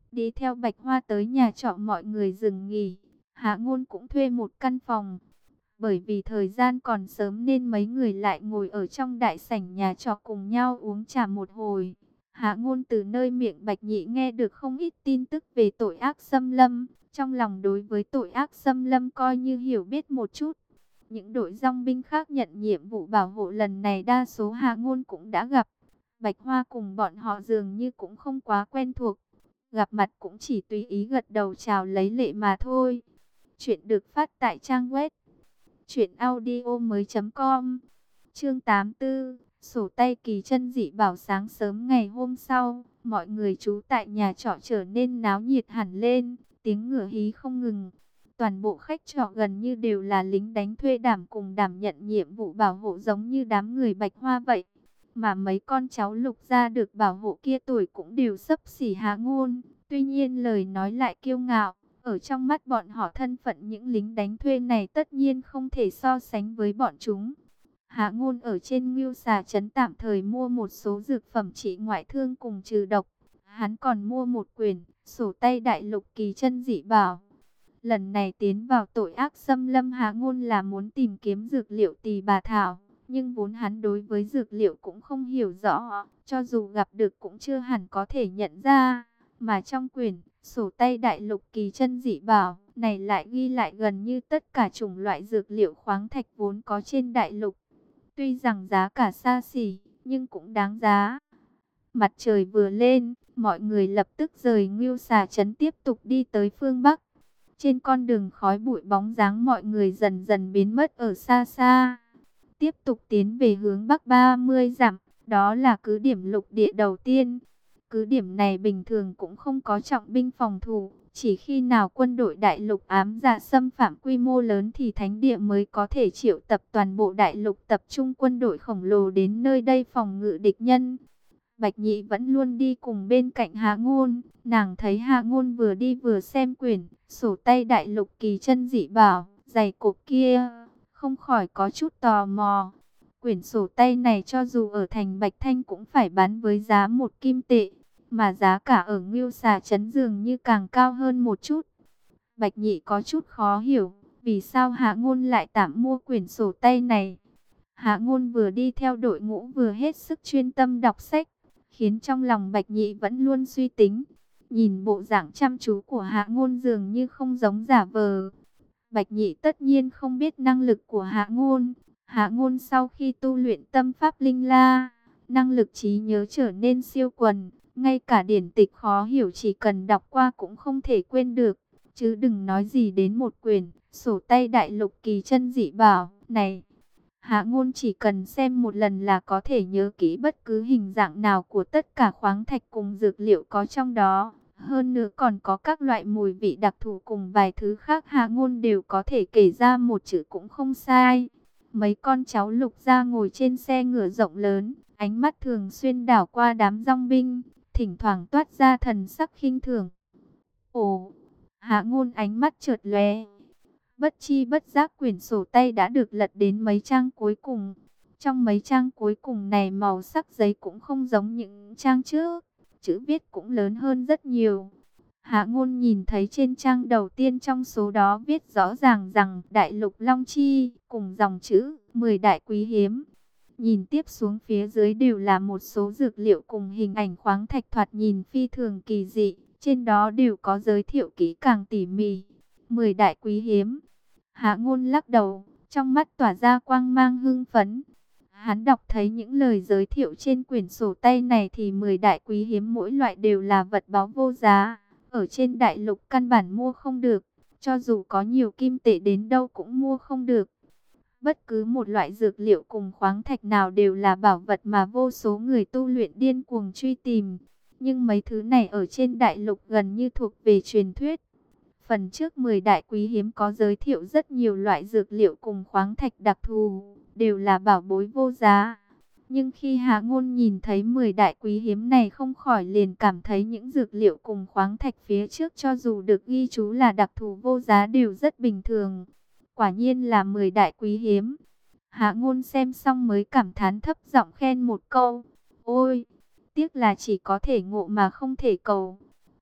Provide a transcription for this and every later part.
Đi theo Bạch Hoa tới nhà trọ mọi người dừng nghỉ. Hạ Ngôn cũng thuê một căn phòng. Bởi vì thời gian còn sớm nên mấy người lại ngồi ở trong đại sảnh nhà trọ cùng nhau uống trà một hồi. Hạ Ngôn từ nơi miệng Bạch Nhị nghe được không ít tin tức về tội ác xâm lâm. Trong lòng đối với tội ác xâm lâm coi như hiểu biết một chút. Những đội dòng binh khác nhận nhiệm vụ bảo hộ lần này đa số Hạ Ngôn cũng đã gặp. Bạch Hoa cùng bọn họ dường như cũng không quá quen thuộc. Gặp mặt cũng chỉ tùy ý gật đầu chào lấy lệ mà thôi. Chuyện được phát tại trang web truyệnaudiomoi.com. Chương 84, sổ tay kỳ chân dị bảo. Sáng sớm ngày hôm sau, mọi người trú tại nhà trọ trở nên náo nhiệt hẳn lên, tiếng ngựa hí không ngừng. Toàn bộ khách trọ gần như đều là lính đánh thuê đảm cùng đảm nhận nhiệm vụ bảo hộ giống như đám người Bạch Hoa vậy. Mà mấy con cháu Lục gia được bảo hộ kia tuổi cũng đều xấp xỉ Hạ Ngôn, tuy nhiên lời nói lại kiêu ngạo. Ở trong mắt bọn họ thân phận những lính đánh thuê này tất nhiên không thể so sánh với bọn chúng. Hạ Ngôn ở trên Ngưu Xà trấn tạm thời mua một số dược phẩm trị ngoại thương cùng trừ độc. Hắn còn mua một quyển sổ tay đại lục kỳ chân dị bảo. Lần này tiến vào tội ác xâm lâm, Hạ Ngôn là muốn tìm kiếm dược liệu tỳ bà thảo. Nhưng vốn hắn đối với dược liệu cũng không hiểu rõ, cho dù gặp được cũng chưa hẳn có thể nhận ra. Mà trong quyển sổ tay đại lục kỳ chân dị bảo này lại ghi lại gần như tất cả chủng loại dược liệu khoáng thạch vốn có trên đại lục. Tuy rằng giá cả xa xỉ, nhưng cũng đáng giá. Mặt trời vừa lên, mọi người lập tức rời Ngưu Xà trấn tiếp tục đi tới phương Bắc. Trên con đường khói bụi bóng dáng mọi người dần dần biến mất ở xa xa. Tiếp tục tiến về hướng Bắc 30 dặm, đó là cứ điểm lục địa đầu tiên. Cứ điểm này bình thường cũng không có trọng binh phòng thủ, chỉ khi nào quân đội đại lục ám dạ xâm phạm quy mô lớn thì thánh địa mới có thể triệu tập toàn bộ đại lục tập trung quân đội khổng lồ đến nơi đây phòng ngự địch nhân. Bạch Nhị vẫn luôn đi cùng bên cạnh Hạ Ngôn, nàng thấy Hạ Ngôn vừa đi vừa xem quyển sổ tay đại lục kỳ chân dị bảo, dày cộp kia, không khỏi có chút tò mò. Quyển sổ tay này cho dù ở thành Bạch Thanh cũng phải bán với giá 1 kim tệ, mà giá cả ở Ngưu Xà trấn dường như càng cao hơn một chút. Bạch Nhị có chút khó hiểu, vì sao Hạ Ngôn lại tạm mua quyển sổ tay này. Hạ Ngôn vừa đi theo đội ngũ vừa hết sức chuyên tâm đọc sách, khiến trong lòng Bạch Nhị vẫn luôn suy tính. Nhìn bộ dạng chăm chú của Hạ Ngôn dường như không giống giả vờ. Bạch Nhị tất nhiên không biết năng lực của Hạ Ngôn. Hạ Ngôn sau khi tu luyện tâm pháp linh la, năng lực trí nhớ trở nên siêu quần. Ngay cả điển tịch khó hiểu chỉ cần đọc qua cũng không thể quên được. Chứ đừng nói gì đến một quyển sổ tay đại lục kỳ chân dị bảo này. Hạ Ngôn chỉ cần xem một lần là có thể nhớ kỹ bất cứ hình dạng nào của tất cả khoáng thạch cùng dược liệu có trong đó. Hơn nữa còn có các loại mùi vị đặc thù cùng vài thứ khác Hạ Ngôn đều có thể kể ra một chữ cũng không sai. Mấy con cháu Lục gia ngồi trên xe ngựa rộng lớn, ánh mắt thường xuyên đảo qua đám dòng binh, thỉnh thoảng toát ra thần sắc khinh thường. Ồ, Hạ Ngôn ánh mắt chợt lóe. Bất chi bất giác quyển sổ tay đã được lật đến mấy trang cuối cùng. Trong mấy trang cuối cùng này màu sắc giấy cũng không giống những trang trước. Chữ viết cũng lớn hơn rất nhiều. Hạ Ngôn nhìn thấy trên trang đầu tiên trong số đó viết rõ ràng rằng Đại lục Long Chi cùng dòng chữ 10 đại quý hiếm. Nhìn tiếp xuống phía dưới đều là một số dược liệu cùng hình ảnh khoáng thạch thoạt nhìn phi thường kỳ dị. Trên đó đều có giới thiệu kỹ càng tỉ mỉ. 10 đại quý hiếm. Hạ Ngôn lắc đầu, trong mắt tỏa ra quang mang hưng phấn. Hắn đọc thấy những lời giới thiệu trên quyển sổ tay này thì 10 đại quý hiếm mỗi loại đều là vật báu vô giá. Ở trên đại lục căn bản mua không được, cho dù có nhiều kim tệ đến đâu cũng mua không được. Bất cứ một loại dược liệu cùng khoáng thạch nào đều là bảo vật mà vô số người tu luyện điên cuồng truy tìm. Nhưng mấy thứ này ở trên đại lục gần như thuộc về truyền thuyết. Phần trước 10 đại quý hiếm có giới thiệu rất nhiều loại dược liệu cùng khoáng thạch đặc thù, đều là bảo bối vô giá. Nhưng khi Hạ Ngôn nhìn thấy 10 đại quý hiếm này không khỏi liền cảm thấy những dược liệu cùng khoáng thạch phía trước cho dù được ghi chú là đặc thù vô giá đều rất bình thường. Quả nhiên là 10 đại quý hiếm. Hạ Ngôn xem xong mới cảm thán thấp giọng khen một câu. Ôi, tiếc là chỉ có thể ngộ mà không thể cầu.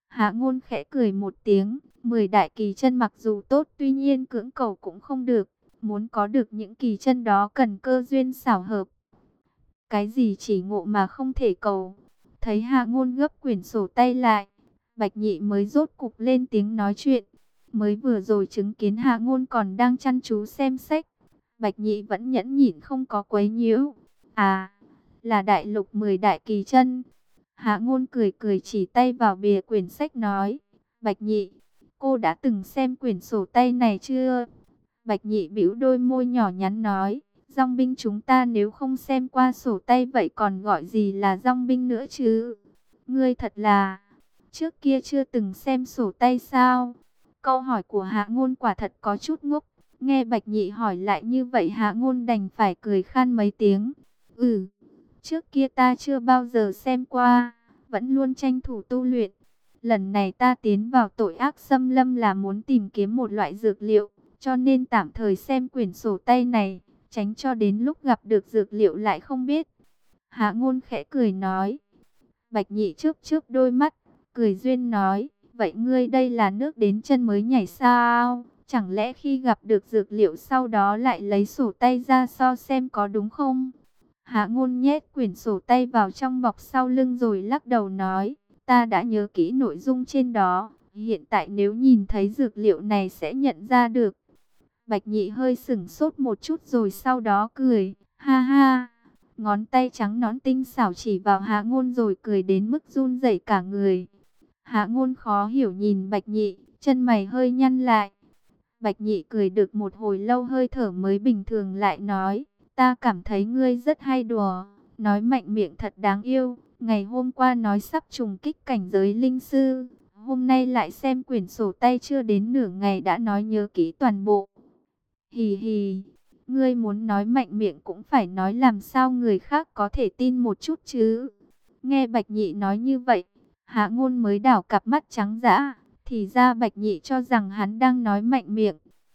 Hạ Ngôn khẽ cười một tiếng, 10 đại kỳ chân mặc dù tốt, tuy nhiên cưỡng cầu cũng không được. Muốn có được những kỳ chân đó cần cơ duyên xảo hợp. Cái gì chỉ ngộ mà không thể cầu. Thấy Hạ Ngôn gấp quyển sổ tay lại, Bạch Nhị mới rốt cục lên tiếng nói chuyện. Mới vừa rồi chứng kiến Hạ Ngôn còn đang chăm chú xem sách, Bạch Nhị vẫn nhẫn nhịn không có quấy nhiễu. À, là đại lục 10 đại kỳ chân. Hạ Ngôn cười cười chỉ tay vào bìa quyển sách nói, Bạch Nhị, cô đã từng xem quyển sổ tay này chưa? Bạch Nhị bĩu đôi môi nhỏ nhắn nói, dòng binh chúng ta nếu không xem qua sổ tay vậy còn gọi gì là dòng binh nữa chứ? Ngươi thật là, trước kia chưa từng xem sổ tay sao? Câu hỏi của Hạ Ngôn quả thật có chút ngốc. Nghe Bạch Nhị hỏi lại như vậy Hạ Ngôn đành phải cười khan mấy tiếng. Trước kia ta chưa bao giờ xem qua, vẫn luôn tranh thủ tu luyện. Lần này ta tiến vào tội ác xâm lâm là muốn tìm kiếm một loại dược liệu, cho nên tạm thời xem quyển sổ tay này, tránh cho đến lúc gặp được dược liệu lại không biết. Hạ Ngôn khẽ cười nói. Bạch Nhị chớp chớp đôi mắt, cười duyên nói, vậy ngươi đây là nước đến chân mới nhảy sao? Chẳng lẽ khi gặp được dược liệu sau đó lại lấy sổ tay ra so xem có đúng không? Hạ Ngôn nhét quyển sổ tay vào trong bọc sau lưng rồi lắc đầu nói, ta đã nhớ kỹ nội dung trên đó, hiện tại nếu nhìn thấy dược liệu này sẽ nhận ra được. Bạch Nhị hơi sửng sốt một chút rồi sau đó cười, ha ha. Ngón tay trắng nõn tinh xảo chỉ vào Hạ Ngôn rồi cười đến mức run rẩy cả người. Hạ Ngôn khó hiểu nhìn Bạch Nhị, chân mày hơi nhăn lại. Bạch Nhị cười được một hồi lâu hơi thở mới bình thường lại nói, ta cảm thấy ngươi rất hay đùa, nói mạnh miệng thật đáng yêu. Ngày hôm qua nói sắp trùng kích cảnh giới linh sư, hôm nay lại xem quyển sổ tay chưa đến nửa ngày đã nói nhớ kỹ toàn bộ. Hì hì, ngươi muốn nói mạnh miệng cũng phải nói làm sao người khác có thể tin một chút chứ. Nghe Bạch Nhị nói như vậy, Hạ Ngôn mới đảo cặp mắt trắng dã, thì ra Bạch Nhị cho rằng hắn đang nói mạnh miệng.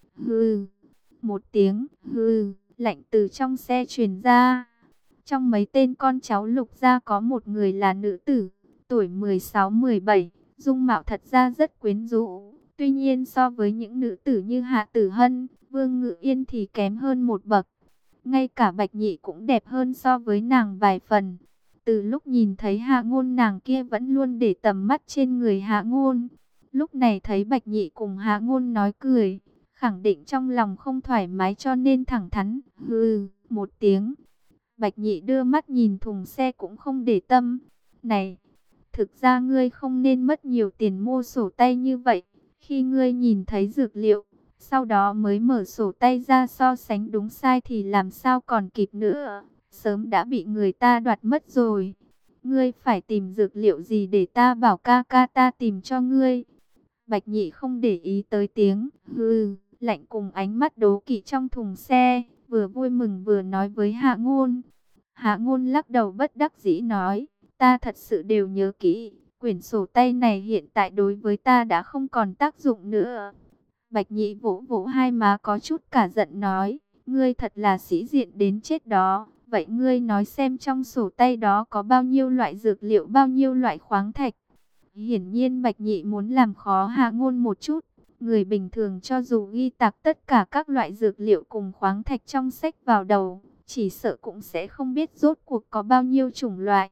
Hừ, một tiếng hừ lạnh từ trong xe truyền ra. Trong mấy tên con cháu Lục gia có một người là nữ tử, tuổi 16-17, dung mạo thật ra rất quyến rũ. Tuy nhiên so với những nữ tử như Hạ Tử Hân, Vương Ngự Yên thì kém hơn một bậc. Ngay cả Bạch Nhị cũng đẹp hơn so với nàng vài phần. Từ lúc nhìn thấy Hạ Ngôn nàng kia vẫn luôn để tầm mắt trên người Hạ Ngôn. Lúc này thấy Bạch Nhị cùng Hạ Ngôn nói cười, khẳng định trong lòng không thoải mái cho nên thẳng thắn, hừ, một tiếng. Bạch Nhị đưa mắt nhìn thùng xe cũng không để tâm. Này, thực ra ngươi không nên mất nhiều tiền mua sổ tay như vậy. Khi ngươi nhìn thấy dược liệu, sau đó mới mở sổ tay ra so sánh đúng sai thì làm sao còn kịp nữa. Sớm đã bị người ta đoạt mất rồi. Ngươi phải tìm dược liệu gì để ta bảo ca ca ta tìm cho ngươi. Bạch Nhị không để ý tới tiếng hừ lạnh cùng ánh mắt đố kỵ trong thùng xe, vừa vui mừng vừa nói với Hạ Ngôn. Hạ Ngôn lắc đầu bất đắc dĩ nói, ta thật sự đều nhớ kỹ, quyển sổ tay này hiện tại đối với ta đã không còn tác dụng nữa. Bạch Nhị vỗ vỗ hai má có chút cả giận nói, ngươi thật là sĩ diện đến chết đó. Vậy ngươi nói xem trong sổ tay đó có bao nhiêu loại dược liệu, bao nhiêu loại khoáng thạch. Hiển nhiên Bạch Nhị muốn làm khó Hạ Ngôn một chút. Người bình thường cho dù ghi tạc tất cả các loại dược liệu cùng khoáng thạch trong sách vào đầu, chỉ sợ cũng sẽ không biết rốt cuộc có bao nhiêu chủng loại.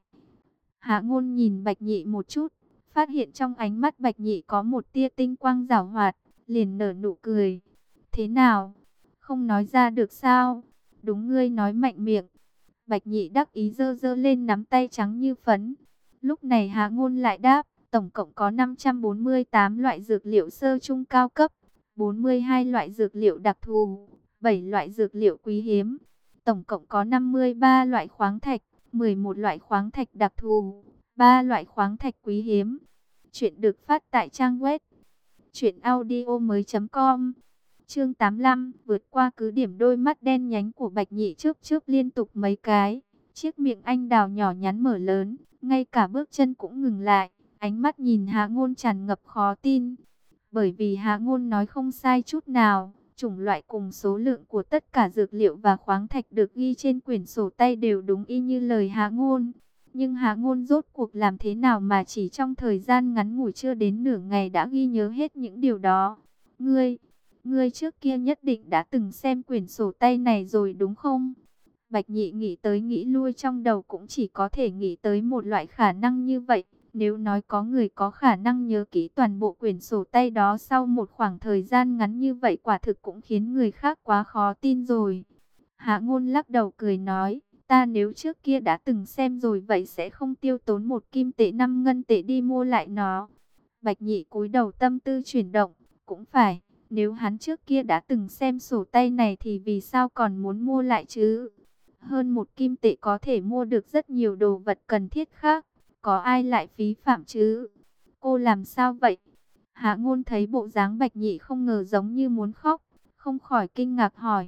Hạ Ngôn nhìn Bạch Nhị một chút, phát hiện trong ánh mắt Bạch Nhị có một tia tinh quang giảo hoạt, liền nở nụ cười. Thế nào? Không nói ra được sao? Đúng ngươi nói mạnh miệng. Bạch Nhị đắc ý giơ giơ lên nắm tay trắng như phấn. Lúc này Hạ Ngôn lại đáp, tổng cộng có 548 loại dược liệu sơ trung cao cấp, 42 loại dược liệu đặc thù, 7 loại dược liệu quý hiếm. Tổng cộng có 53 loại khoáng thạch, 11 loại khoáng thạch đặc thù, 3 loại khoáng thạch quý hiếm. Chuyện được phát tại trang web truyệnaudiomoi.com. Chương 85, vượt qua cứ điểm. Đôi mắt đen nhánh của Bạch Nhị chớp chớp liên tục mấy cái, chiếc miệng anh đào nhỏ nhắn mở lớn, ngay cả bước chân cũng ngừng lại, ánh mắt nhìn Hạ Ngôn tràn ngập khó tin. Bởi vì Hạ Ngôn nói không sai chút nào, chủng loại cùng số lượng của tất cả dược liệu và khoáng thạch được ghi trên quyển sổ tay đều đúng y như lời Hạ Ngôn. Nhưng Hạ Ngôn rốt cuộc làm thế nào mà chỉ trong thời gian ngắn ngủi chưa đến nửa ngày đã ghi nhớ hết những điều đó? Ngươi trước kia nhất định đã từng xem quyển sổ tay này rồi đúng không? Bạch Nhị nghĩ tới nghĩ lui trong đầu cũng chỉ có thể nghĩ tới một loại khả năng như vậy. Nếu nói có người có khả năng nhớ kỹ toàn bộ quyển sổ tay đó sau một khoảng thời gian ngắn như vậy quả thực cũng khiến người khác quá khó tin rồi. Hạ Ngôn lắc đầu cười nói, ta nếu trước kia đã từng xem rồi vậy sẽ không tiêu tốn 1 kim tệ 5 ngân tệ đi mua lại nó. Bạch Nhị cúi đầu tâm tư chuyển động, cũng phải, nếu hắn trước kia đã từng xem sổ tay này thì vì sao còn muốn mua lại chứ? Hơn 1 kim tệ có thể mua được rất nhiều đồ vật cần thiết khác, có ai lại phí phạm chứ? Cô làm sao vậy? Hạ Ngôn thấy bộ dáng Bạch Nhị không ngờ giống như muốn khóc, không khỏi kinh ngạc hỏi.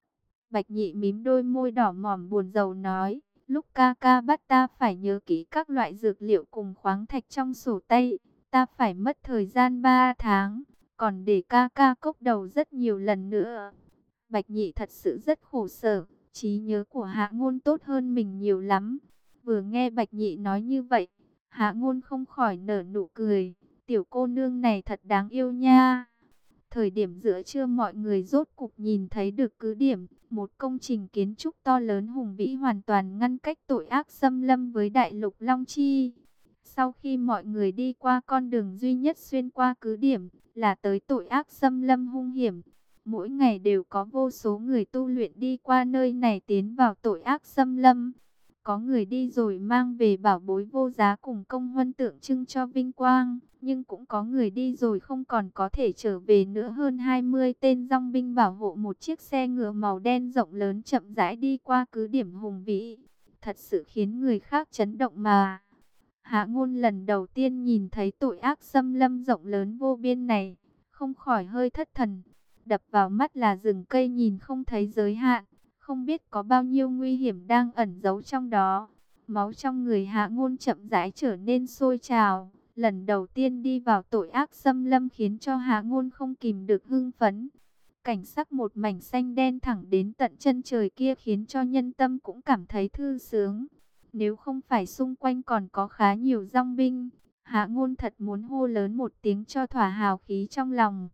Bạch Nhị mím đôi môi đỏ mỏm buồn rầu nói, lúc ca ca bắt ta phải nhớ kỹ các loại dược liệu cùng khoáng thạch trong sổ tay, ta phải mất thời gian 3 tháng, còn để ca ca cốc đầu rất nhiều lần nữa. Bạch Nhị thật sự rất khổ sở, trí nhớ của Hạ Ngôn tốt hơn mình nhiều lắm. Vừa nghe Bạch Nhị nói như vậy, Hạ Ngôn không khỏi nở nụ cười, tiểu cô nương này thật đáng yêu nha. Thời điểm giữa trưa mọi người rốt cục nhìn thấy được cứ điểm, một công trình kiến trúc to lớn hùng vĩ hoàn toàn ngăn cách tội ác xâm lâm với đại lục Long Chi. Sau khi mọi người đi qua con đường duy nhất xuyên qua cứ điểm, là tới tội ác xâm lâm hung hiểm. Mỗi ngày đều có vô số người tu luyện đi qua nơi này tiến vào tội ác xâm lâm. Có người đi rồi mang về bảo bối vô giá cùng công huân tượng trưng cho vinh quang. Nhưng cũng có người đi rồi không còn có thể trở về nữa. Hơn 20 tên dòng binh bảo hộ một chiếc xe ngựa màu đen rộng lớn chậm rãi đi qua cứ điểm hùng vĩ. Thật sự khiến người khác chấn động mà. Hạ Ngôn lần đầu tiên nhìn thấy tội ác xâm lâm rộng lớn vô biên này, không khỏi hơi thất thần. Đập vào mắt là rừng cây nhìn không thấy giới hạn, không biết có bao nhiêu nguy hiểm đang ẩn giấu trong đó. Máu trong người Hạ Ngôn chậm rãi trở nên sôi trào. Lần đầu tiên đi vào tội ác xâm lâm khiến cho Hạ Ngôn không kìm được hưng phấn. Cảnh sắc một mảnh xanh đen thẳng đến tận chân trời kia khiến cho nhân tâm cũng cảm thấy thư sướng. Nếu không phải xung quanh còn có khá nhiều dòng binh, Hạ Ngôn thật muốn hô lớn một tiếng cho thỏa hào khí trong lòng.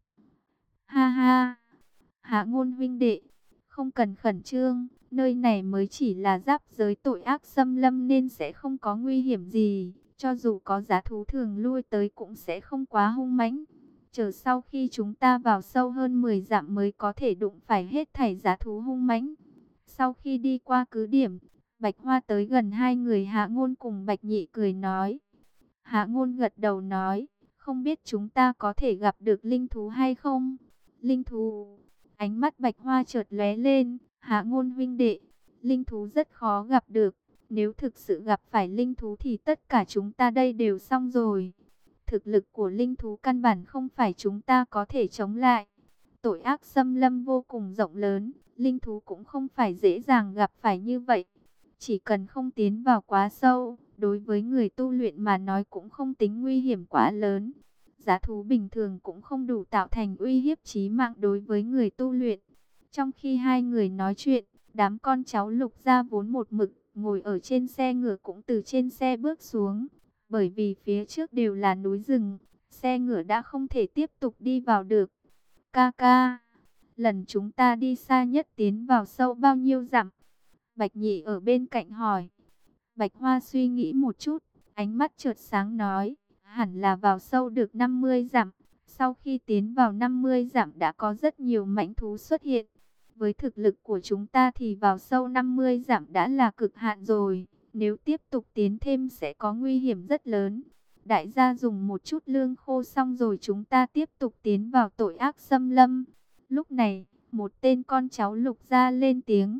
Ha ha, Hạ Ngôn huynh đệ, không cần khẩn trương, nơi này mới chỉ là giáp giới tội ác xâm lâm nên sẽ không có nguy hiểm gì. Cho dù có dã thú thường lui tới cũng sẽ không quá hung mãnh. Chờ sau khi chúng ta vào sâu hơn 10 dặm mới có thể đụng phải hết thảy dã thú hung mãnh. Sau khi đi qua cứ điểm, Bạch Hoa tới gần hai người Hạ Ngôn cùng Bạch Nhị cười nói. Hạ Ngôn gật đầu nói, không biết chúng ta có thể gặp được linh thú hay không? Linh thú? Ánh mắt Bạch Hoa chợt lóe lên, Hạ Ngôn huynh đệ, linh thú rất khó gặp được. Nếu thực sự gặp phải linh thú thì tất cả chúng ta đây đều xong rồi. Thực lực của linh thú căn bản không phải chúng ta có thể chống lại. Tội ác xâm lâm vô cùng rộng lớn, linh thú cũng không phải dễ dàng gặp phải như vậy. Chỉ cần không tiến vào quá sâu, đối với người tu luyện mà nói cũng không tính nguy hiểm quá lớn. Dã thú bình thường cũng không đủ tạo thành uy hiếp chí mạng đối với người tu luyện. Trong khi hai người nói chuyện, đám con cháu Lục gia vốn một mực ngồi ở trên xe ngựa cũng từ trên xe bước xuống. Bởi vì phía trước đều là núi rừng, xe ngựa đã không thể tiếp tục đi vào được. Ca ca, lần chúng ta đi xa nhất tiến vào sâu bao nhiêu dặm? Bạch Nhị ở bên cạnh hỏi. Bạch Hoa suy nghĩ một chút, ánh mắt chợt sáng nói, hẳn là vào sâu được 50 dặm. Sau khi tiến vào 50 dặm đã có rất nhiều mãnh thú xuất hiện. Với thực lực của chúng ta thì vào sâu 50 dặm đã là cực hạn rồi. Nếu tiếp tục tiến thêm sẽ có nguy hiểm rất lớn. Đại gia dùng một chút lương khô xong rồi chúng ta tiếp tục tiến vào tội ác xâm lâm. Lúc này, một tên con cháu Lục gia lên tiếng.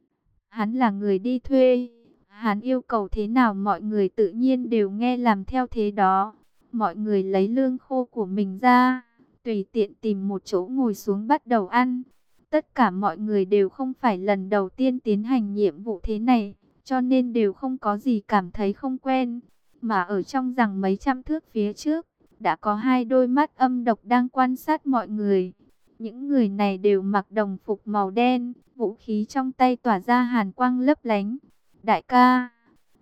Hắn là người đi thuê. Hắn yêu cầu thế nào mọi người tự nhiên đều nghe làm theo thế đó. Mọi người lấy lương khô của mình ra, tùy tiện tìm một chỗ ngồi xuống bắt đầu ăn. Tất cả mọi người đều không phải lần đầu tiên tiến hành nhiệm vụ thế này, cho nên đều không có gì cảm thấy không quen. Mà ở trong rằng mấy trăm thước phía trước, đã có hai đôi mắt âm độc đang quan sát mọi người. Những người này đều mặc đồng phục màu đen, vũ khí trong tay tỏa ra hàn quang lấp lánh. Đại ca,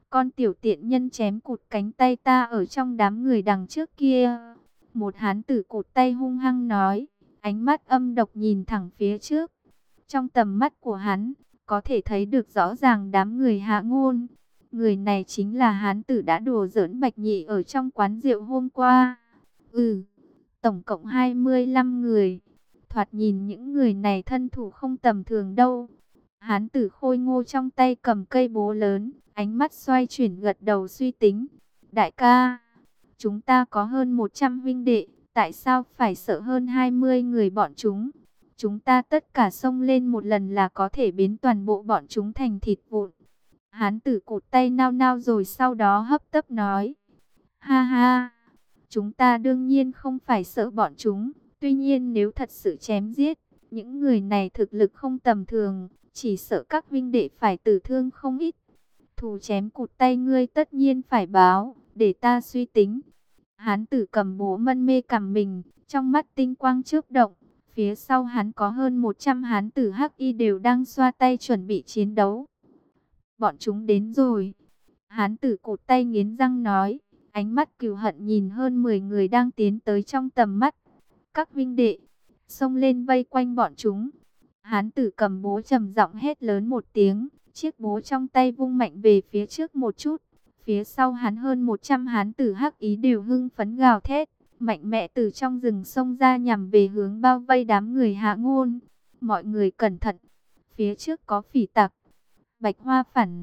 con tiểu tiện nhân chém cụt cánh tay ta ở trong đám người đằng trước kia. Một hán tử cụt tay hung hăng nói, ánh mắt âm độc nhìn thẳng phía trước. Trong tầm mắt của hắn, có thể thấy được rõ ràng đám người Hạ Ngôn. Người này chính là hán tử đã đùa giỡn Bạch Nhị ở trong quán rượu hôm qua. Tổng cộng 25 người. Thoạt nhìn những người này thân thủ không tầm thường đâu. Hán tử khôi ngô trong tay cầm cây búa lớn, ánh mắt xoay chuyển gật đầu suy tính. Đại ca, chúng ta có hơn 100 huynh đệ, tại sao phải sợ hơn 20 người bọn chúng? Chúng ta tất cả xông lên một lần là có thể biến toàn bộ bọn chúng thành thịt vụn. Hán tử cụt tay nao nao rồi sau đó hấp tấp nói. Ha ha, chúng ta đương nhiên không phải sợ bọn chúng. Tuy nhiên nếu thật sự chém giết, những người này thực lực không tầm thường, chỉ sợ các huynh đệ phải tử thương không ít. Thù chém cụt tay ngươi tất nhiên phải báo, để ta suy tính. Hán tử cầm búa mân mê cằm mình, trong mắt tinh quang chớp động. Phía sau hắn có hơn 100 hán tử hắc y đều đang xoa tay chuẩn bị chiến đấu. Bọn chúng đến rồi. Hán tử cụt tay nghiến răng nói, ánh mắt cừu hận nhìn hơn 10 người đang tiến tới trong tầm mắt. Các huynh đệ, xông lên vây quanh bọn chúng. Hán tử cầm búa trầm giọng hét lớn một tiếng, chiếc búa trong tay vung mạnh về phía trước một chút. Phía sau hắn hơn 100 hán tử hắc ý đều hưng phấn gào thét, mạnh mẽ từ trong rừng xông ra nhằm về hướng bao vây đám người Hạ Ngôn. Mọi người cẩn thận, phía trước có phỉ tặc. Bạch Hoa phản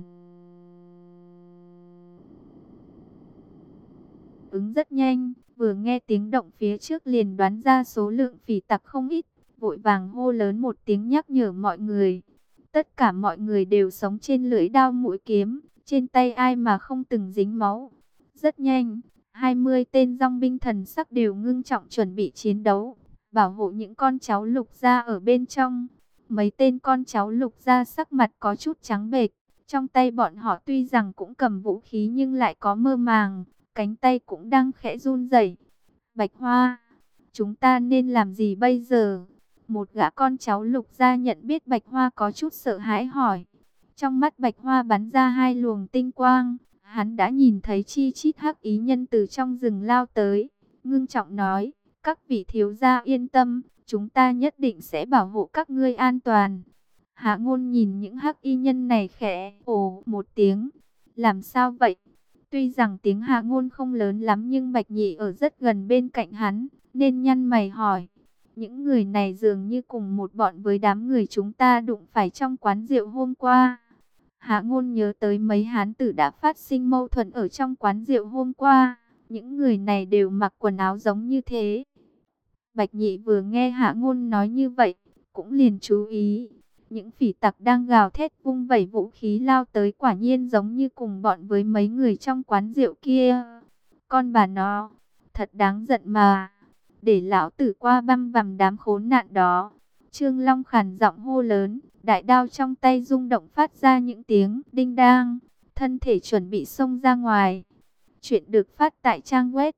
ứng rất nhanh, vừa nghe tiếng động phía trước liền đoán ra số lượng phỉ tặc không ít, vội vàng hô lớn một tiếng nhắc nhở mọi người. Tất cả mọi người đều sống trên lưỡi đao mũi kiếm, trên tay ai mà không từng dính máu. Rất nhanh, 20 tên dòng binh thần sắc đều ngưng trọng chuẩn bị chiến đấu, bảo hộ những con cháu Lục gia ở bên trong. Mấy tên con cháu Lục gia sắc mặt có chút trắng bệch, trong tay bọn họ tuy rằng cũng cầm vũ khí nhưng lại có mơ màng, cánh tay cũng đang khẽ run rẩy. Bạch Hoa, chúng ta nên làm gì bây giờ? Một gã con cháu Lục gia nhận biết Bạch Hoa có chút sợ hãi hỏi. Trong mắt Bạch Hoa bắn ra hai luồng tinh quang, hắn đã nhìn thấy chi chít hắc ý nhân từ trong rừng lao tới, ngưng trọng nói, các vị thiếu gia yên tâm, chúng ta nhất định sẽ bảo hộ các ngươi an toàn. Hạ Ngôn nhìn những hắc y nhân này khẽ ồ một tiếng, làm sao vậy? Tuy rằng tiếng Hạ Ngôn không lớn lắm nhưng Bạch Nhị ở rất gần bên cạnh hắn, nên nhăn mày hỏi. Những người này dường như cùng một bọn với đám người chúng ta đụng phải trong quán rượu hôm qua. Hạ Ngôn nhớ tới mấy hán tử đã phát sinh mâu thuẫn ở trong quán rượu hôm qua. Những người này đều mặc quần áo giống như thế. Bạch Nhị vừa nghe Hạ Ngôn nói như vậy, cũng liền chú ý. Những phỉ tặc đang gào thét vung vẩy vũ khí lao tới quả nhiên giống như cùng bọn với mấy người trong quán rượu kia. Con bà nó, thật đáng giận mà. Để lão tử qua băm vằm đám khốn nạn đó. Trương Long khàn giọng hô lớn, đại đao trong tay rung động phát ra những tiếng đinh đang, thân thể chuẩn bị xông ra ngoài. Chuyện được phát tại trang web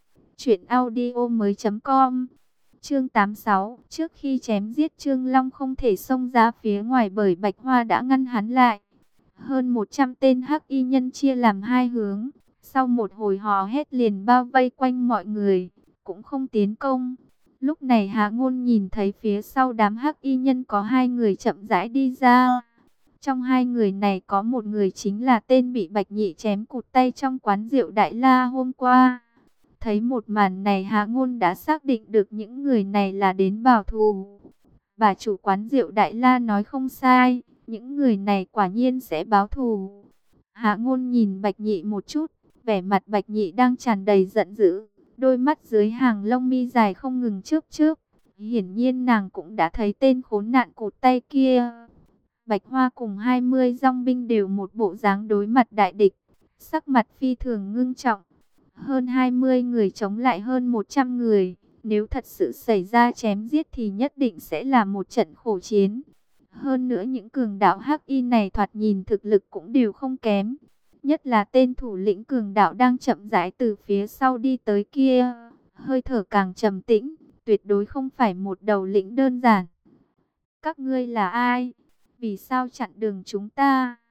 truyệnaudiomoi.com. Chương 86, trước khi chém giết Trương Long không thể xông ra phía ngoài bởi Bạch Hoa đã ngăn hắn lại. Hơn 100 tên hắc y nhân chia làm hai hướng, sau một hồi hò hét liền bao vây quanh mọi người, cũng không tiến công. Lúc này Hạ Ngôn nhìn thấy phía sau đám hắc y nhân có hai người chậm rãi đi ra. Trong hai người này có một người chính là tên bị Bạch Nhị chém cụt tay trong quán rượu Đại La hôm qua. Thấy một màn này Hạ Ngôn đã xác định được những người này là đến báo thù. Bà chủ quán rượu Đại La nói không sai, những người này quả nhiên sẽ báo thù. Hạ Ngôn nhìn Bạch Nhị một chút, vẻ mặt Bạch Nhị đang tràn đầy giận dữ. Đôi mắt dưới hàng lông mi dài không ngừng chớp chớp. Hiển nhiên nàng cũng đã thấy tên khốn nạn cụt tay kia. Bạch Hoa cùng 20 dòng binh đều một bộ dáng đối mặt đại địch. Sắc mặt phi thường ngưng trọng. Hơn 20 người chống lại hơn 100 người. Nếu thật sự xảy ra chém giết thì nhất định sẽ là một trận khổ chiến. Hơn nữa những cường đạo hắc y này thoạt nhìn thực lực cũng đều không kém. Nhất là tên thủ lĩnh cường đạo đang chậm rãi từ phía sau đi tới kia. Hơi thở càng trầm tĩnh, tuyệt đối không phải một đầu lĩnh đơn giản. Các ngươi là ai? Vì sao chặn đường chúng ta?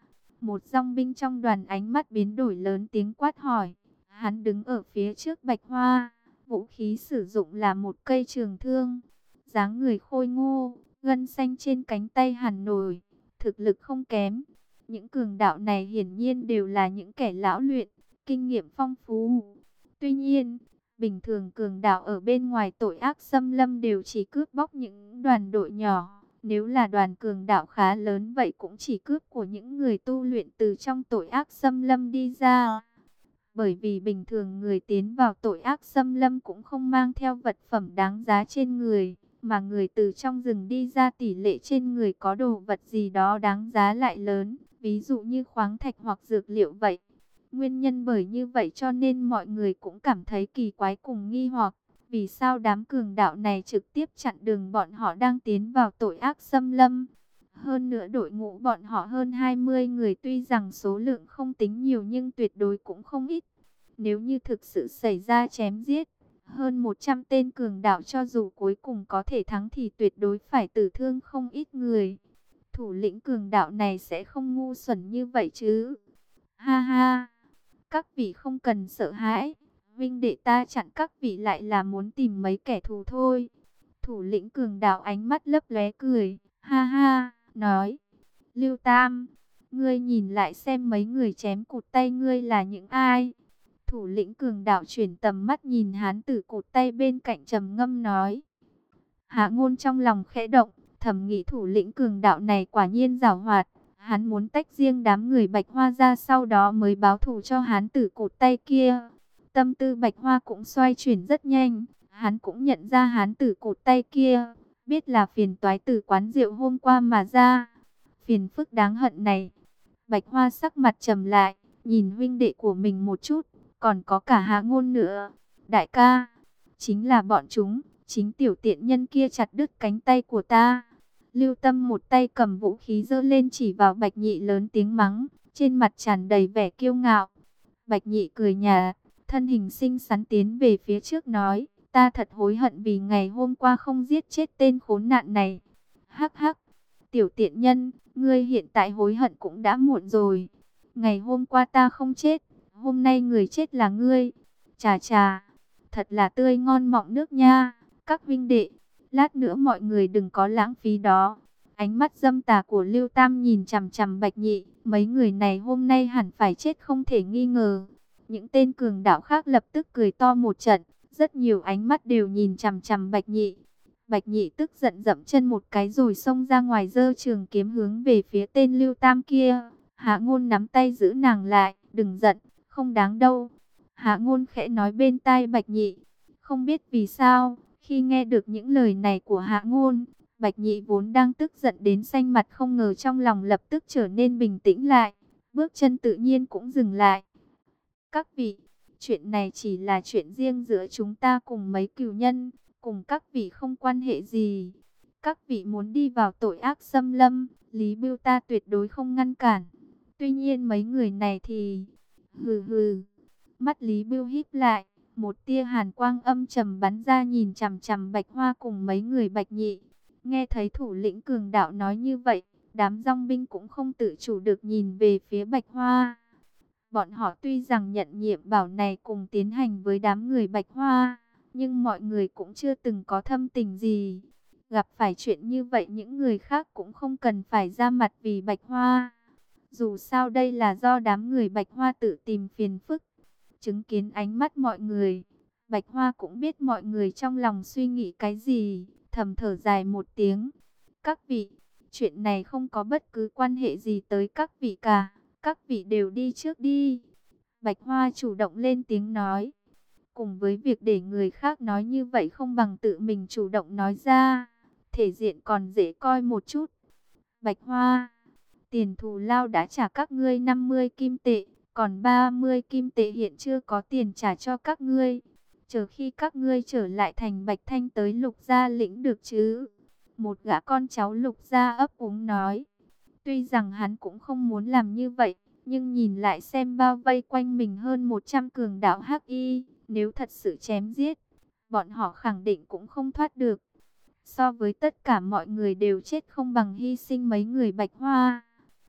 Một dòng binh trong đoàn ánh mắt biến đổi lớn tiếng quát hỏi. Hắn đứng ở phía trước Bạch Hoa, vũ khí sử dụng là một cây trường thương. Dáng người khôi ngô, gân xanh trên cánh tay hằn nổi, thực lực không kém. Những cường đạo này hiển nhiên đều là những kẻ lão luyện, kinh nghiệm phong phú. Tuy nhiên, bình thường cường đạo ở bên ngoài tội ác xâm lâm đều chỉ cướp bóc những đoàn đội nhỏ. Nếu là đoàn cường đạo khá lớn vậy cũng chỉ cướp của những người tu luyện từ trong tội ác xâm lâm đi ra. Bởi vì bình thường người tiến vào tội ác xâm lâm cũng không mang theo vật phẩm đáng giá trên người, mà người từ trong rừng đi ra tỷ lệ trên người có đồ vật gì đó đáng giá lại lớn, ví dụ như khoáng thạch hoặc dược liệu vậy. Nguyên nhân bởi như vậy cho nên mọi người cũng cảm thấy kỳ quái cùng nghi hoặc, vì sao đám cường đạo này trực tiếp chặn đường bọn họ đang tiến vào tội ác xâm lâm. Hơn nữa đội ngũ bọn họ hơn 20 người, tuy rằng số lượng không tính nhiều nhưng tuyệt đối cũng không ít. Nếu như thực sự xảy ra chém giết, hơn 100 tên cường đạo cho dù cuối cùng có thể thắng thì tuyệt đối phải tử thương không ít người. Thủ lĩnh cường đạo này sẽ không ngu xuẩn như vậy chứ. Ha ha, các vị không cần sợ hãi, huynh đệ ta chặn các vị lại là muốn tìm mấy kẻ thù thôi. Thủ lĩnh cường đạo ánh mắt lấp lóe cười, ha ha, nói. Lưu Tam, ngươi nhìn lại xem mấy người chém cụt tay ngươi là những ai. Thủ lĩnh cường đạo chuyển tầm mắt nhìn hán tử cụt tay bên cạnh trầm ngâm nói. Hạ Ngôn trong lòng khẽ động, thầm nghĩ thủ lĩnh cường đạo này quả nhiên giàu hoạt. Hắn muốn tách riêng đám người Bạch Hoa ra, sau đó mới báo thù cho hán tử cụt tay kia. Tâm tư Bạch Hoa cũng xoay chuyển rất nhanh. Hắn cũng nhận ra hán tử cụt tay kia, biết là phiền toái từ quán rượu hôm qua mà ra. Phiền phức đáng hận này. Bạch Hoa sắc mặt trầm lại, nhìn huynh đệ của mình một chút, còn có cả Hạ Ngôn nữa. Đại ca, chính là bọn chúng, chính tiểu tiện nhân kia chặt đứt cánh tay của ta. Lưu Tâm một tay cầm vũ khí giơ lên chỉ vào Bạch Nhị lớn tiếng mắng, trên mặt tràn đầy vẻ kiêu ngạo. Bạch Nhị cười nhạt, thân hình xinh xắn tiến về phía trước nói, ta thật hối hận vì ngày hôm qua không giết chết tên khốn nạn này. Hắc hắc, tiểu tiện nhân, ngươi hiện tại hối hận cũng đã muộn rồi. Ngày hôm qua ta không chết, hôm nay người chết là ngươi. Chà chà, thật là tươi ngon mọng nước nha. Các huynh đệ, lát nữa mọi người đừng có lãng phí đó. Ánh mắt dâm tà của Lưu Tam nhìn chằm chằm Bạch Nhị, mấy người này hôm nay hẳn phải chết không thể nghi ngờ. Những tên cường đạo khác lập tức cười to một trận, rất nhiều ánh mắt đều nhìn chằm chằm Bạch Nhị. Bạch Nhị tức giận dậm chân một cái rồi xông ra ngoài giơ trường kiếm hướng về phía tên Lưu Tam kia. Hạ Ngôn nắm tay giữ nàng lại, đừng giận, không đáng đâu. Hạ Ngôn khẽ nói bên tai Bạch Nhị. Không biết vì sao, khi nghe được những lời này của Hạ Ngôn, Bạch Nhị vốn đang tức giận đến xanh mặt không ngờ trong lòng lập tức trở nên bình tĩnh lại. Bước chân tự nhiên cũng dừng lại. Các vị, chuyện này chỉ là chuyện riêng giữa chúng ta cùng mấy cừu nhân, cùng các vị không quan hệ gì. Các vị muốn đi vào tội ác xâm lâm, Lý Bưu ta tuyệt đối không ngăn cản. Tuy nhiên mấy người này thì... Hừ hừ. Mắt Lý Bưu híp lại, một tia hàn quang âm trầm bắn ra nhìn chằm chằm Bạch Hoa cùng mấy người Bạch Nhị. Nghe thấy thủ lĩnh cường đạo nói như vậy, đám dòng binh cũng không tự chủ được nhìn về phía Bạch Hoa. Bọn họ tuy rằng nhận nhiệm bảo này cùng tiến hành với đám người Bạch Hoa, nhưng mọi người cũng chưa từng có thâm tình gì. Gặp phải chuyện như vậy những người khác cũng không cần phải ra mặt vì Bạch Hoa. Dù sao đây là do đám người Bạch Hoa tự tìm phiền phức. Chứng kiến ánh mắt mọi người, Bạch Hoa cũng biết mọi người trong lòng suy nghĩ cái gì, thầm thở dài một tiếng. Các vị, chuyện này không có bất cứ quan hệ gì tới các vị cả, các vị đều đi trước đi. Bạch Hoa chủ động lên tiếng nói. Cùng với việc để người khác nói như vậy không bằng tự mình chủ động nói ra, thể diện còn dễ coi một chút. Bạch Hoa, tiền thù lao đã trả các ngươi 50 kim tệ, còn 30 kim tệ hiện chưa có tiền trả cho các ngươi. Chờ khi các ngươi trở lại thành Bạch Thanh tới Lục Gia lĩnh được chứ? Một gã con cháu Lục Gia ấp úng nói. Tuy rằng hắn cũng không muốn làm như vậy, nhưng nhìn lại xem bao vây quanh mình hơn 100 cường đạo hắc y, nếu thật sự chém giết, bọn họ khẳng định cũng không thoát được. So với tất cả mọi người đều chết không bằng hy sinh mấy người Bạch Hoa.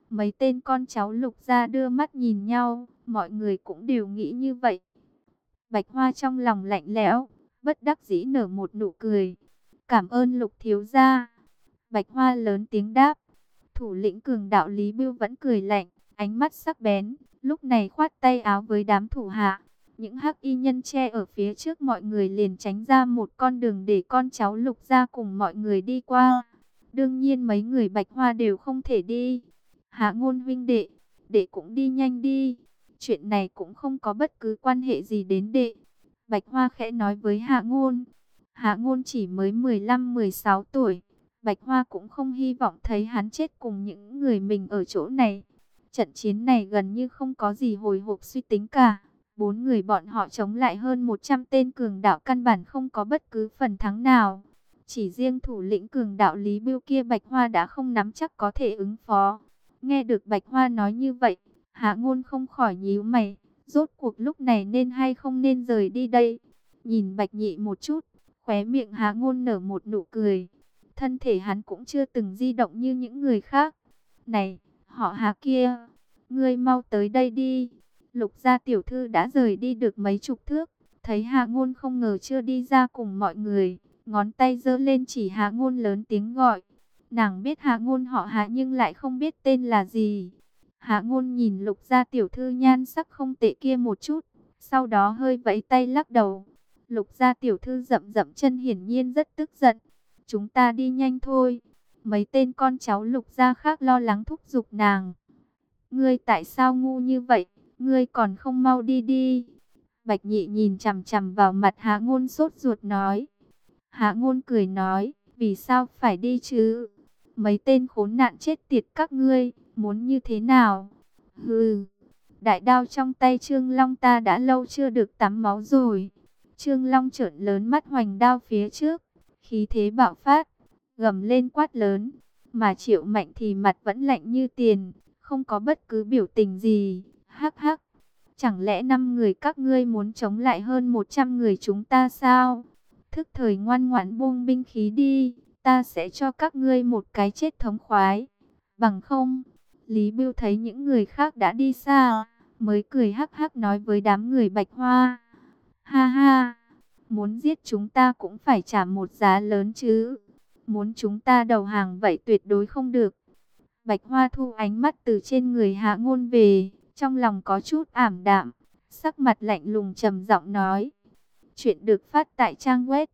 Mấy tên con cháu Lục gia đưa mắt nhìn nhau, mọi người cũng đều nghĩ như vậy. Bạch Hoa trong lòng lạnh lẽo, bất đắc dĩ nở một nụ cười. Cảm ơn Lục thiếu gia. Bạch Hoa lớn tiếng đáp. Thủ lĩnh cường đạo Lý Bưu vẫn cười lạnh, ánh mắt sắc bén, lúc này khoát tay áo với đám thủ hạ. Những hắc y nhân che ở phía trước mọi người liền tránh ra một con đường để con cháu Lục gia cùng mọi người đi qua. Đương nhiên mấy người Bạch Hoa đều không thể đi. Hạ Ngôn huynh đệ, đệ cũng đi nhanh đi. Chuyện này cũng không có bất cứ quan hệ gì đến đệ. Bạch Hoa khẽ nói với Hạ Ngôn. Hạ Ngôn chỉ mới 15-16 tuổi. Bạch Hoa cũng không hy vọng thấy hắn chết cùng những người mình ở chỗ này. Trận chiến này gần như không có gì hồi hộp suy tính cả. 4 người bọn họ chống lại hơn 100 tên cường đạo căn bản không có bất cứ phần thắng nào. Chỉ riêng thủ lĩnh cường đạo Lý Bưu kia Bạch Hoa đã không nắm chắc có thể ứng phó. Nghe được Bạch Hoa nói như vậy, Hạ Ngôn không khỏi nhíu mày. Rốt cuộc lúc này nên hay không nên rời đi đây? Nhìn Bạch Nhị một chút, khóe miệng Hạ Ngôn nở một nụ cười. Thân thể hắn cũng chưa từng di động như những người khác. Này, họ Hạ kia, ngươi mau tới đây đi. Lục gia tiểu thư đã rời đi được mấy chục thước. Thấy Hạ Ngôn không ngờ chưa đi ra cùng mọi người. Ngón tay giơ lên chỉ Hạ Ngôn lớn tiếng gọi. Nàng biết Hạ Ngôn họ Hạ nhưng lại không biết tên là gì. Hạ Ngôn nhìn Lục gia tiểu thư nhan sắc không tệ kia một chút. Sau đó hơi vẫy tay lắc đầu. Lục gia tiểu thư dậm dậm chân hiển nhiên rất tức giận. Chúng ta đi nhanh thôi. Mấy tên con cháu Lục gia khác lo lắng thúc giục nàng. Ngươi tại sao ngu như vậy? Ngươi còn không mau đi đi. Bạch Nhị nhìn chằm chằm vào mặt Hạ Ngôn sốt ruột nói. Hạ Ngôn cười nói, vì sao phải đi chứ? Mấy tên khốn nạn chết tiệt các ngươi, muốn như thế nào? Hừ, đại đao trong tay Trương Long ta đã lâu chưa được tắm máu rồi. Trương Long trợn lớn mắt hoành đao phía trước, khí thế bạo phát, gầm lên quát lớn. Mà Triệu Mạnh thì mặt vẫn lạnh như tiền, không có bất cứ biểu tình gì. Hắc hắc, chẳng lẽ 5 người các ngươi muốn chống lại hơn 100 người chúng ta sao? Thức thời ngoan ngoãn buông binh khí đi, ta sẽ cho các ngươi một cái chết thống khoái. Bằng không, Lý Bưu thấy những người khác đã đi xa, mới cười hắc hắc nói với đám người Bạch Hoa. Ha ha, muốn giết chúng ta cũng phải trả một giá lớn chứ. Muốn chúng ta đầu hàng vậy tuyệt đối không được. Bạch Hoa thu ánh mắt từ trên người Hạ Ngôn về, trong lòng có chút ảm đạm, sắc mặt lạnh lùng trầm giọng nói. Chuyện được phát tại trang web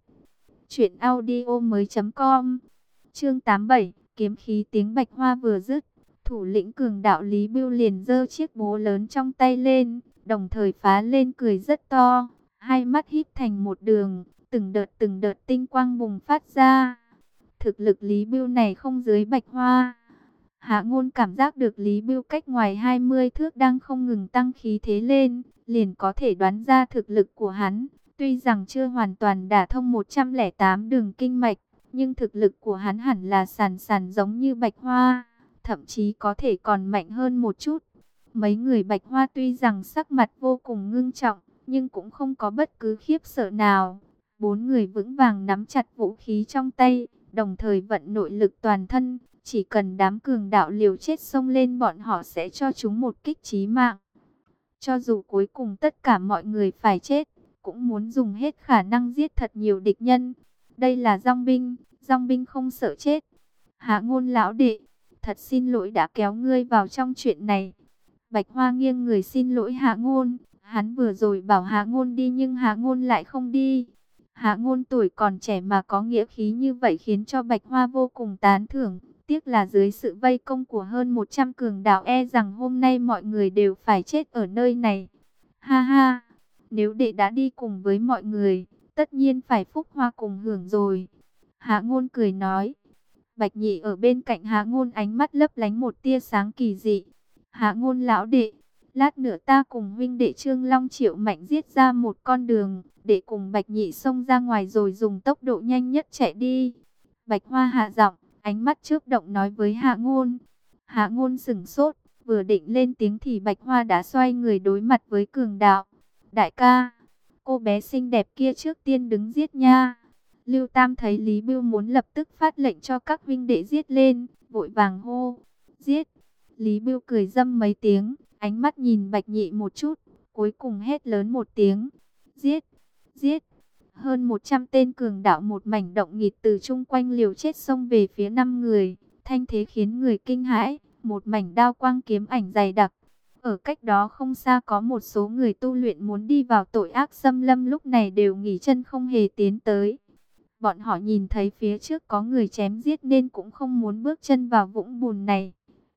truyệnaudiomoi.com. Chương 87, kiếm khí tiếng Bạch Hoa vừa dứt, thủ lĩnh cường đạo Lý Bưu liền giơ chiếc búa lớn trong tay lên, đồng thời phá lên cười rất to, hai mắt híp thành một đường, từng đợt tinh quang bùng phát ra. Thực lực Lý Bưu này không dưới Bạch Hoa. Hạ Ngôn cảm giác được Lý Bưu cách ngoài 20 thước đang không ngừng tăng khí thế lên, liền có thể đoán ra thực lực của hắn. Tuy rằng chưa hoàn toàn đả thông 108 đường kinh mạch, nhưng thực lực của hắn hẳn là sàn sàn giống như Bạch Hoa, thậm chí có thể còn mạnh hơn một chút. Mấy người Bạch Hoa tuy rằng sắc mặt vô cùng ngưng trọng, nhưng cũng không có bất cứ khiếp sợ nào. 4 người vững vàng nắm chặt vũ khí trong tay, đồng thời vận nội lực toàn thân. Chỉ cần đám cường đạo liều chết xông lên bọn họ sẽ cho chúng một kích chí mạng. Cho dù cuối cùng tất cả mọi người phải chết, cũng muốn dùng hết khả năng giết thật nhiều địch nhân. Đây là dòng binh không sợ chết. Hạ Ngôn lão đệ, thật xin lỗi đã kéo ngươi vào trong chuyện này. Bạch Hoa nghiêng người xin lỗi Hạ Ngôn. Hắn vừa rồi bảo Hạ Ngôn đi nhưng Hạ Ngôn lại không đi. Hạ Ngôn tuổi còn trẻ mà có nghĩa khí như vậy khiến cho Bạch Hoa vô cùng tán thưởng. Tiếc là dưới sự vây công của hơn 100 cường đạo e rằng hôm nay mọi người đều phải chết ở nơi này. Ha ha, nếu đệ đã đi cùng với mọi người, tất nhiên phải phúc hoa cùng hưởng rồi. Hạ Ngôn cười nói. Bạch Nhị ở bên cạnh Hạ Ngôn ánh mắt lấp lánh một tia sáng kỳ dị. Hạ Ngôn lão đệ, lát nữa ta cùng huynh đệ Trương Long Triệu Mạnh giết ra một con đường, để cùng Bạch Nhị xông ra ngoài rồi dùng tốc độ nhanh nhất chạy đi. Bạch Hoa hạ giọng, ánh mắt chớp động nói với Hạ Ngôn. Hạ Ngôn sững sốt, vừa định lên tiếng thì Bạch Hoa đã xoay người đối mặt với cường đạo. Đại ca, cô bé xinh đẹp kia trước tiên đứng giết nha. Lưu Tam thấy Lý Bưu muốn lập tức phát lệnh cho các huynh đệ giết lên, vội vàng hô. Giết, Lý Bưu cười râm mấy tiếng, ánh mắt nhìn Bạch Nhị một chút, cuối cùng hét lớn một tiếng, giết, giết. Hơn 100 tên cường đạo một mảnh động nghịt từ chung quanh liều chết xông về phía 5 người, thanh thế khiến người kinh hãi, một mảnh đao quang kiếm ảnh dày đặc. Ở cách đó không xa có một số người tu luyện muốn đi vào tội ác xâm lâm lúc này đều nghỉ chân không hề tiến tới. Bọn họ nhìn thấy phía trước có người chém giết nên cũng không muốn bước chân vào vũng bùn này.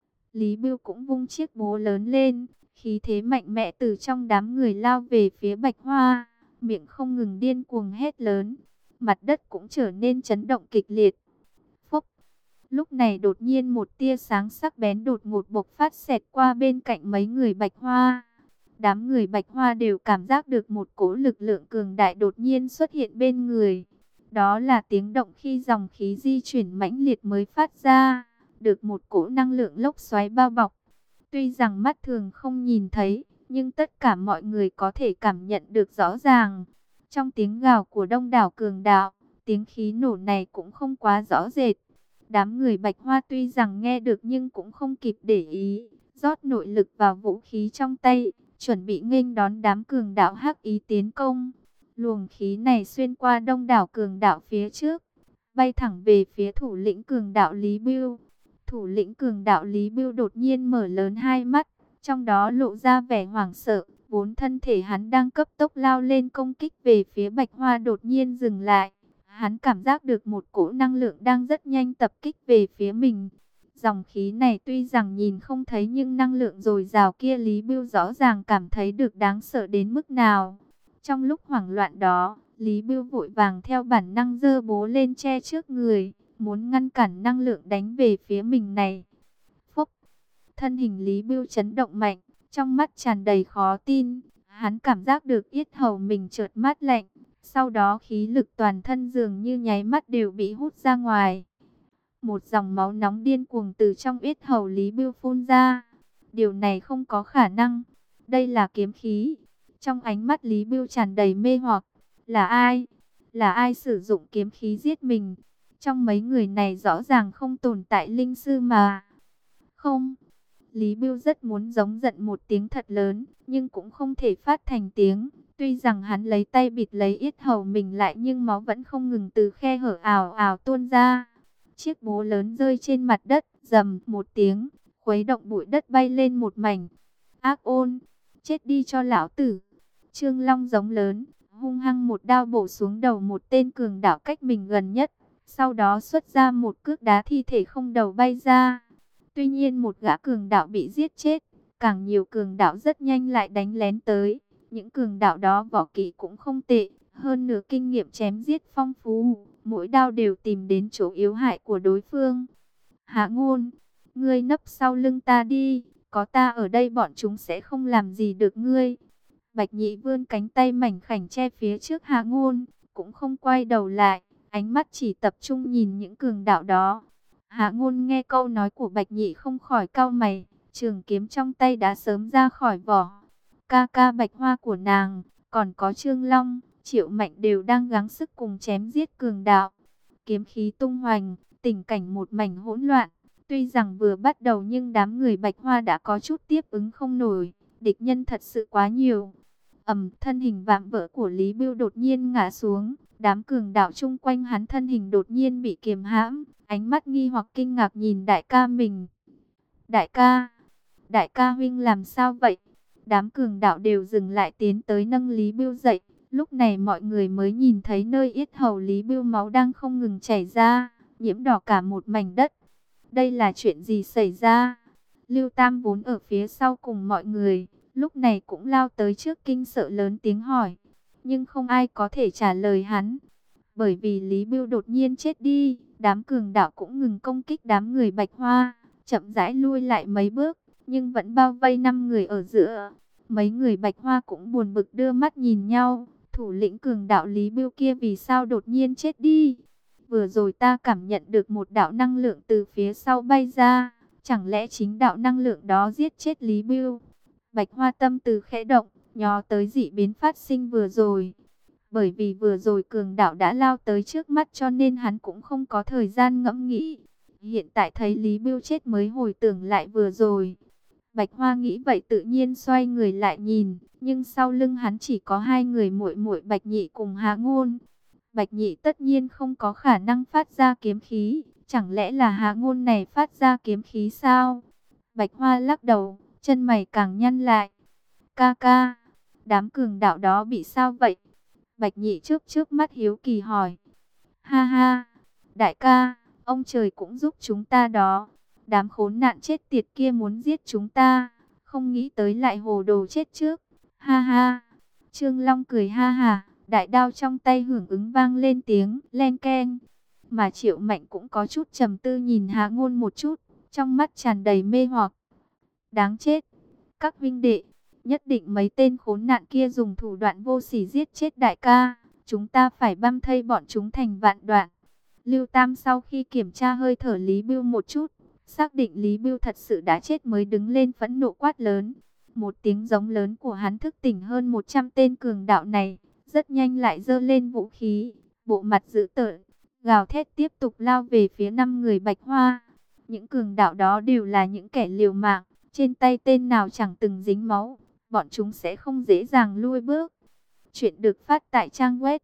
Lý Bưu cũng vung chiếc búa lớn lên, khí thế mạnh mẽ từ trong đám người lao về phía Bạch Hoa, miệng không ngừng điên cuồng hét lớn, mặt đất cũng trở nên chấn động kịch liệt. Phốc! Lúc này đột nhiên một tia sáng sắc bén đột ngột bộc phát xẹt qua bên cạnh mấy người Bạch Hoa. Đám người Bạch Hoa đều cảm giác được một cỗ lực lượng cường đại đột nhiên xuất hiện bên người. Đó là tiếng động khi dòng khí di chuyển mãnh liệt mới phát ra, được một cỗ năng lượng lốc xoáy bao bọc. Tuy rằng mắt thường không nhìn thấy, nhưng tất cả mọi người có thể cảm nhận được rõ ràng. Trong tiếng gào của đông đảo cường đạo, tiếng khí nổ này cũng không quá rõ rệt. Đám người Bạch Hoa tuy rằng nghe được nhưng cũng không kịp để ý, rót nội lực vào vũ khí trong tay, chuẩn bị nghênh đón đám cường đạo hắc ý tiến công. Luồng khí này xuyên qua đông đảo cường đạo phía trước, bay thẳng về phía thủ lĩnh cường đạo Lý Bưu. Thủ lĩnh cường đạo Lý Bưu đột nhiên mở lớn hai mắt, trong đó lộ ra vẻ hoảng sợ, vốn thân thể hắn đang cấp tốc lao lên công kích về phía Bạch Hoa đột nhiên dừng lại. Hắn cảm giác được một cỗ năng lượng đang rất nhanh tập kích về phía mình. Dòng khí này tuy rằng nhìn không thấy nhưng năng lượng dồi dào kia Lý Bưu rõ ràng cảm thấy được đáng sợ đến mức nào. Trong lúc hoảng loạn đó, Lý Bưu vội vàng theo bản năng giơ búa lên che trước người, muốn ngăn cản năng lượng đánh về phía mình này. Phốc! Thân hình Lý Bưu chấn động mạnh, trong mắt tràn đầy khó tin. Hắn cảm giác được yết hầu mình chợt mát lạnh, sau đó khí lực toàn thân dường như nháy mắt đều bị hút ra ngoài. Một dòng máu nóng điên cuồng từ trong yết hầu Lý Bưu phun ra. Điều này không có khả năng. Đây là kiếm khí. Trong ánh mắt Lý Bưu tràn đầy mê hoặc. Là ai? Là ai sử dụng kiếm khí giết mình? Trong mấy người này rõ ràng không tồn tại linh sư mà. Không. Lý Bưu rất muốn giống giận một tiếng thật lớn, nhưng cũng không thể phát thành tiếng. Tuy rằng hắn lấy tay bịt lấy yết hầu mình lại nhưng máu vẫn không ngừng từ khe hở ào ào tuôn ra. Chiếc búa lớn rơi trên mặt đất, rầm một tiếng, khuấy động bụi đất bay lên một mảnh. Ác ôn, chết đi cho lão tử. Trương Long giống lớn, hung hăng một đao bổ xuống đầu một tên cường đạo cách mình gần nhất. Sau đó xuất ra một cước đá thi thể không đầu bay ra. Tuy nhiên một gã cường đạo bị giết chết, càng nhiều cường đạo rất nhanh lại đánh lén tới. Những cường đạo đó võ kỹ cũng không tệ, hơn nữa kinh nghiệm chém giết phong phú, mỗi đao đều tìm đến chỗ yếu hại của đối phương. Hạ Ngôn, ngươi nấp sau lưng ta đi, có ta ở đây bọn chúng sẽ không làm gì được ngươi. Bạch Nhị vươn cánh tay mảnh khảnh che phía trước Hạ Ngôn, cũng không quay đầu lại, ánh mắt chỉ tập trung nhìn những cường đạo đó. Hạ Ngôn nghe câu nói của Bạch Nhị không khỏi cau mày, trường kiếm trong tay đã sớm ra khỏi vỏ. Ca ca Bạch Hoa của nàng, còn có Trương Long, Triệu Mạnh đều đang gắng sức cùng chém giết cường đạo. Kiếm khí tung hoành, tình cảnh một mảnh hỗn loạn. Tuy rằng vừa bắt đầu nhưng đám người Bạch Hoa đã có chút tiếp ứng không nổi, địch nhân thật sự quá nhiều. Thân hình vạm vỡ của Lý Bưu đột nhiên ngã xuống, đám cường đạo chung quanh hắn thân hình đột nhiên bị kiềm hãm, ánh mắt nghi hoặc kinh ngạc nhìn đại ca mình. Đại ca huynh làm sao vậy? Đám cường đạo đều dừng lại tiến tới nâng Lý Bưu dậy. Lúc này mọi người mới nhìn thấy nơi yết hầu Lý Bưu máu đang không ngừng chảy ra, nhiễm đỏ cả một mảnh đất. Đây là chuyện gì xảy ra? Lưu Tam vốn ở phía sau cùng mọi người, lúc này cũng lao tới trước kinh sợ lớn tiếng hỏi. Nhưng không ai có thể trả lời hắn. Bởi vì Lý Bưu đột nhiên chết đi, đám cường đạo cũng ngừng công kích đám người Bạch Hoa, chậm rãi lui lại mấy bước, nhưng vẫn bao vây 5 người ở giữa. Mấy người Bạch Hoa cũng buồn bực đưa mắt nhìn nhau, thủ lĩnh cường đạo Lý Bưu kia vì sao đột nhiên chết đi? Vừa rồi ta cảm nhận được một đạo năng lượng từ phía sau bay ra, chẳng lẽ chính đạo năng lượng đó giết chết Lý Bưu? Bạch Hoa tâm từ khẽ động, nhớ tới dị biến phát sinh vừa rồi. Bởi vì vừa rồi cường đạo đã lao tới trước mắt cho nên hắn cũng không có thời gian ngẫm nghĩ. Hiện tại thấy Lý Bưu chết mới hồi tưởng lại vừa rồi. Bạch Hoa nghĩ vậy tự nhiên xoay người lại nhìn, nhưng sau lưng hắn chỉ có hai người muội muội Bạch Nhị cùng Hạ Ngôn. Bạch Nhị tất nhiên không có khả năng phát ra kiếm khí, chẳng lẽ là Hạ Ngôn này phát ra kiếm khí sao? Bạch Hoa lắc đầu, chân mày càng nhăn lại. Ca ca, đám cường đạo đó bị sao vậy? Bạch Nhị trước mắt hiếu kỳ hỏi. Ha ha, đại ca, ông trời cũng giúp chúng ta đó. Đám khốn nạn chết tiệt kia muốn giết chúng ta, không nghĩ tới lại hồ đồ chết trước. Ha ha, Trương Long cười ha ha, đại đao trong tay hưởng ứng vang lên tiếng len keng. Mà Triệu Mạnh cũng có chút trầm tư nhìn Hạ Ngôn một chút, trong mắt tràn đầy mê hoặc. Đáng chết, các huynh đệ, nhất định mấy tên khốn nạn kia dùng thủ đoạn vô sỉ giết chết đại ca. Chúng ta phải băm thây bọn chúng thành vạn đoạn. Lưu Tam sau khi kiểm tra hơi thở Lý Bưu một chút, xác định Lý Bưu thật sự đã chết mới đứng lên phẫn nộ quát lớn. Một tiếng giống lớn của hắn thức tỉnh hơn 100 tên cường đạo này, rất nhanh lại giơ lên vũ khí, bộ mặt dữ tợn, gào thét tiếp tục lao về phía 5 người Bạch Hoa. Những cường đạo đó đều là những kẻ liều mạng, trên tay tên nào chẳng từng dính máu, bọn chúng sẽ không dễ dàng lui bước. Chuyện được phát tại trang web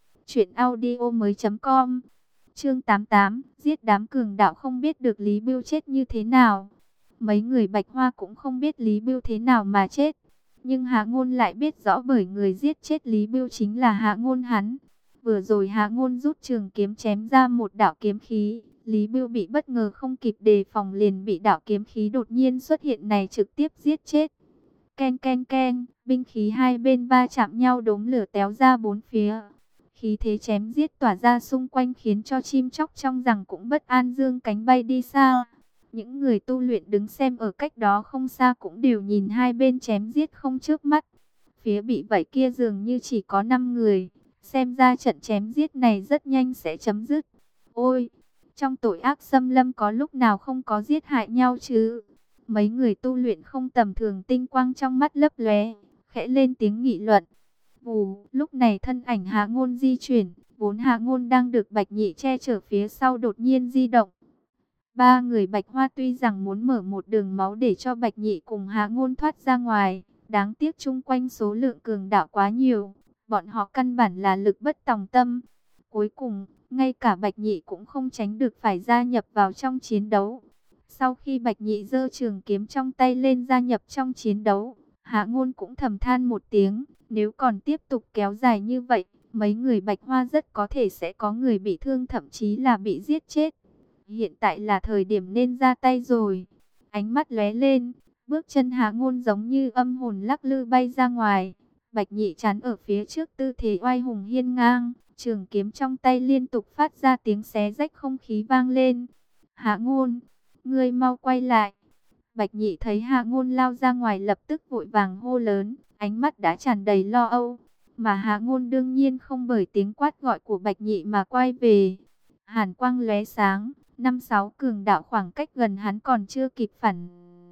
truyệnaudiomoi.com. Chương 88, giết đám cường đạo không biết được Lý Bưu chết như thế nào. Mấy người Bạch Hoa cũng không biết Lý Bưu thế nào mà chết, nhưng Hạ Ngôn lại biết rõ bởi người giết chết Lý Bưu chính là Hạ Ngôn hắn. Vừa rồi Hạ Ngôn rút trường kiếm chém ra một đạo kiếm khí, Lý Bưu bị bất ngờ không kịp đề phòng liền bị đạo kiếm khí đột nhiên xuất hiện này trực tiếp giết chết. Keng keng keng, binh khí hai bên va chạm nhau đốm lửa téo ra bốn phía. Khí thế chém giết tỏa ra xung quanh khiến cho chim chóc trong rằng cũng bất an dương cánh bay đi xa. Những người tu luyện đứng xem ở cách đó không xa cũng đều nhìn hai bên chém giết không chớp mắt. Phía bị vây kia dường như chỉ có 5 người. Xem ra trận chém giết này rất nhanh sẽ chấm dứt. Ôi, trong tội ác xâm lâm có lúc nào không có giết hại nhau chứ? Mấy người tu luyện không tầm thường tinh quang trong mắt lấp lóe, khẽ lên tiếng nghị luận. Vù, lúc này thân ảnh Hạ Ngôn di chuyển, vốn Hạ Ngôn đang được Bạch Nhị che chở phía sau đột nhiên di động. Ba người Bạch Hoa tuy rằng muốn mở một đường máu để cho Bạch Nhị cùng Hạ Ngôn thoát ra ngoài, đáng tiếc chung quanh số lượng cường đạo quá nhiều, bọn họ căn bản là lực bất tòng tâm. Cuối cùng, ngay cả Bạch Nhị cũng không tránh được phải gia nhập vào trong chiến đấu. Sau khi Bạch Nhị giơ trường kiếm trong tay lên gia nhập trong chiến đấu, Hạ Ngôn cũng thầm than một tiếng, nếu còn tiếp tục kéo dài như vậy, mấy người Bạch Hoa rất có thể sẽ có người bị thương thậm chí là bị giết chết. Hiện tại là thời điểm nên ra tay rồi. Ánh mắt lóe lên, bước chân Hạ Ngôn giống như âm hồn lắc lư bay ra ngoài. Bạch Nhị chắn ở phía trước tư thế oai hùng hiên ngang, trường kiếm trong tay liên tục phát ra tiếng xé rách không khí vang lên. Hạ Ngôn, ngươi mau quay lại. Bạch Nhị thấy Hạ Ngôn lao ra ngoài lập tức vội vàng hô lớn, ánh mắt đã tràn đầy lo âu. Mà Hạ Ngôn đương nhiên không bởi tiếng quát gọi của Bạch Nhị mà quay về. Hàn quang lóe sáng, 5-6 cường đạo khoảng cách gần hắn còn chưa kịp phản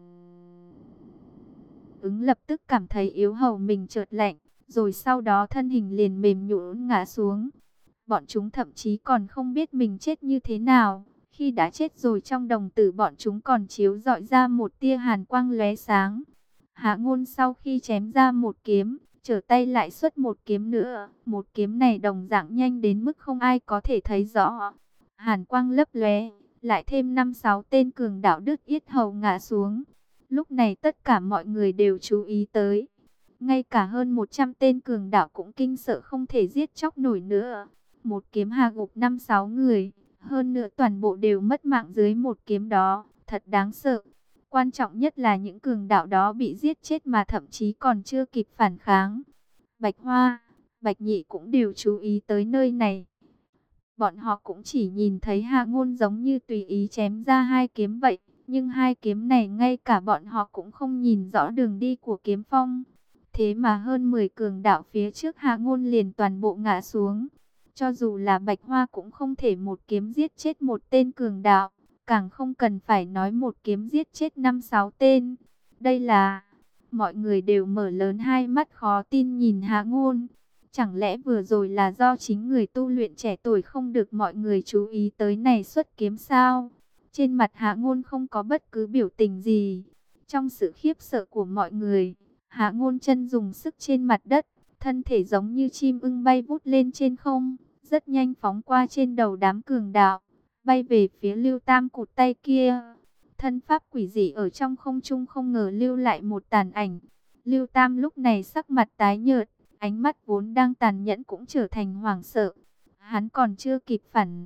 ứng lập tức cảm thấy yếu hầu mình chợt lạnh, rồi sau đó thân hình liền mềm nhũn ngã xuống. Bọn chúng thậm chí còn không biết mình chết như thế nào. Khi đã chết rồi trong đồng tử bọn chúng còn chiếu rọi ra một tia hàn quang lóe sáng. Hạ Ngôn sau khi chém ra một kiếm, trở tay lại xuất một kiếm nữa. Một kiếm này đồng dạng nhanh đến mức không ai có thể thấy rõ. Hàn quang lấp lóe, lại thêm 5-6 tên cường đạo đứt yết hầu ngã xuống. Lúc này tất cả mọi người đều chú ý tới. Ngay cả hơn 100 tên cường đạo cũng kinh sợ không thể giết chóc nổi nữa. Một kiếm hạ gục 5-6 người. Hơn nữa toàn bộ đều mất mạng dưới một kiếm đó. Thật đáng sợ. Quan trọng nhất là những cường đạo đó bị giết chết mà thậm chí còn chưa kịp phản kháng. Bạch Hoa, Bạch Nhị cũng đều chú ý tới nơi này. Bọn họ cũng chỉ nhìn thấy Hạ Ngôn giống như tùy ý chém ra hai kiếm vậy. Nhưng hai kiếm này ngay cả bọn họ cũng không nhìn rõ đường đi của kiếm phong. Thế mà hơn 10 cường đạo phía trước Hạ Ngôn liền toàn bộ ngã xuống. Cho dù là Bạch Hoa cũng không thể một kiếm giết chết một tên cường đạo. Càng không cần phải nói một kiếm giết chết 5-6 tên. Đây là... Mọi người đều mở lớn hai mắt khó tin nhìn Hạ Ngôn. Chẳng lẽ vừa rồi là do chính người tu luyện trẻ tuổi không được mọi người chú ý tới này xuất kiếm sao? Trên mặt Hạ Ngôn không có bất cứ biểu tình gì. Trong sự khiếp sợ của mọi người, Hạ Ngôn chân dùng sức trên mặt đất, thân thể giống như chim ưng bay vút lên trên không, rất nhanh phóng qua trên đầu đám cường đạo, bay về phía Lưu Tam cụt tay kia. Thân pháp quỷ dị ở trong không trung không ngờ lưu lại một tàn ảnh. Lưu Tam lúc này sắc mặt tái nhợt, ánh mắt vốn đang tàn nhẫn cũng trở thành hoảng sợ. Hắn còn chưa kịp phản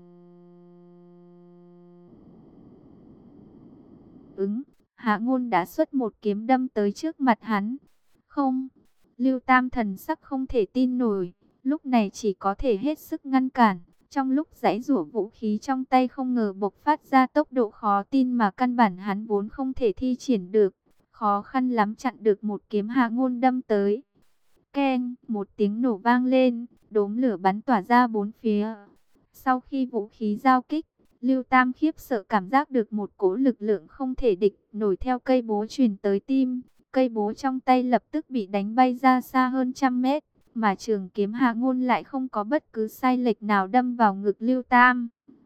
ứng, Hạ Ngôn đã xuất một kiếm đâm tới trước mặt hắn. Không, Lưu Tam thần sắc không thể tin nổi, lúc này chỉ có thể hết sức ngăn cản. Trong lúc giãy giụa, vũ khí trong tay không ngờ bộc phát ra tốc độ khó tin mà căn bản hắn vốn không thể thi triển được. Khó khăn lắm chặn được một kiếm Hạ Ngôn đâm tới. Keng, một tiếng nổ vang lên, đốm lửa bắn tỏa ra bốn phía. Sau khi vũ khí giao kích, Lưu Tam khiếp sợ cảm giác được một cỗ lực lượng không thể địch nổi theo cây búa truyền tới tim. Cây búa trong tay lập tức bị đánh bay ra xa hơn trăm mét, mà trường kiếm Hạ Ngôn lại không có bất cứ sai lệch nào đâm vào ngực Lưu Tam.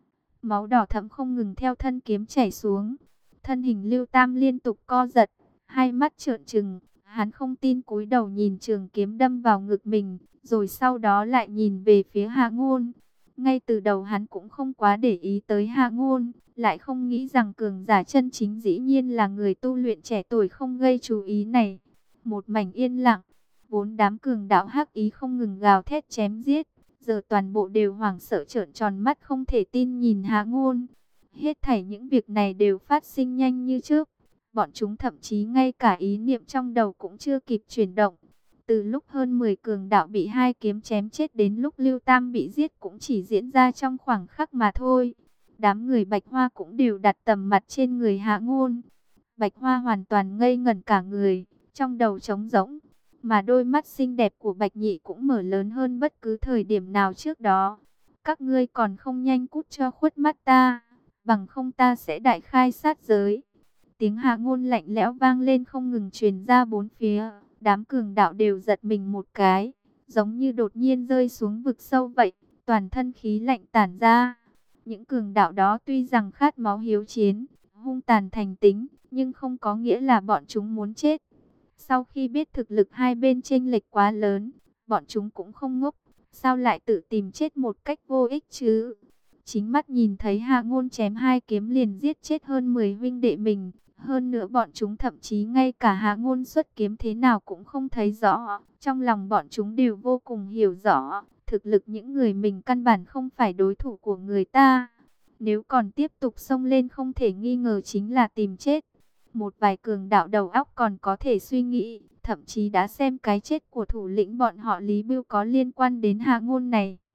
Máu đỏ thẫm không ngừng theo thân kiếm chảy xuống. Thân hình Lưu Tam liên tục co giật, hai mắt trợn trừng, hắn không tin cúi đầu nhìn trường kiếm đâm vào ngực mình, rồi sau đó lại nhìn về phía Hạ Ngôn. Ngay từ đầu hắn cũng không quá để ý tới Hạ Ngôn, lại không nghĩ rằng cường giả chân chính dĩ nhiên là người tu luyện trẻ tuổi không gây chú ý này. Một mảnh yên lặng, vốn đám cường đạo hắc ý không ngừng gào thét chém giết, giờ toàn bộ đều hoảng sợ trợn tròn mắt không thể tin nhìn Hạ Ngôn. Hết thảy những việc này đều phát sinh nhanh như trước, bọn chúng thậm chí ngay cả ý niệm trong đầu cũng chưa kịp chuyển động. Từ lúc hơn 10 cường đạo bị hai kiếm chém chết đến lúc Lưu Tam bị giết cũng chỉ diễn ra trong khoảng khắc mà thôi. Đám người Bạch Hoa cũng đều đặt tầm mặt trên người Hạ Ngôn. Bạch Hoa hoàn toàn ngây ngẩn cả người, trong đầu trống rỗng, mà đôi mắt xinh đẹp của Bạch Nhị cũng mở lớn hơn bất cứ thời điểm nào trước đó. Các ngươi còn không nhanh cút cho khuất mắt ta, bằng không ta sẽ đại khai sát giới. Tiếng Hạ Ngôn lạnh lẽo vang lên không ngừng truyền ra bốn phía. Đám cường đạo đều giật mình một cái, giống như đột nhiên rơi xuống vực sâu vậy, toàn thân khí lạnh tản ra. Những cường đạo đó tuy rằng khát máu hiếu chiến, hung tàn thành tính, nhưng không có nghĩa là bọn chúng muốn chết. Sau khi biết thực lực hai bên chênh lệch quá lớn, bọn chúng cũng không ngốc, sao lại tự tìm chết một cách vô ích chứ? Chính mắt nhìn thấy Hạ Ngôn chém hai kiếm liền giết chết hơn 10 huynh đệ mình. Hơn nữa bọn chúng thậm chí ngay cả Hạ Ngôn xuất kiếm thế nào cũng không thấy rõ. Trong lòng bọn chúng đều vô cùng hiểu rõ, thực lực những người mình căn bản không phải đối thủ của người ta. Nếu còn tiếp tục xông lên không thể nghi ngờ chính là tìm chết. Một vài cường đạo đầu óc còn có thể suy nghĩ, thậm chí đã xem cái chết của thủ lĩnh bọn họ Lý Bưu có liên quan đến Hạ Ngôn này.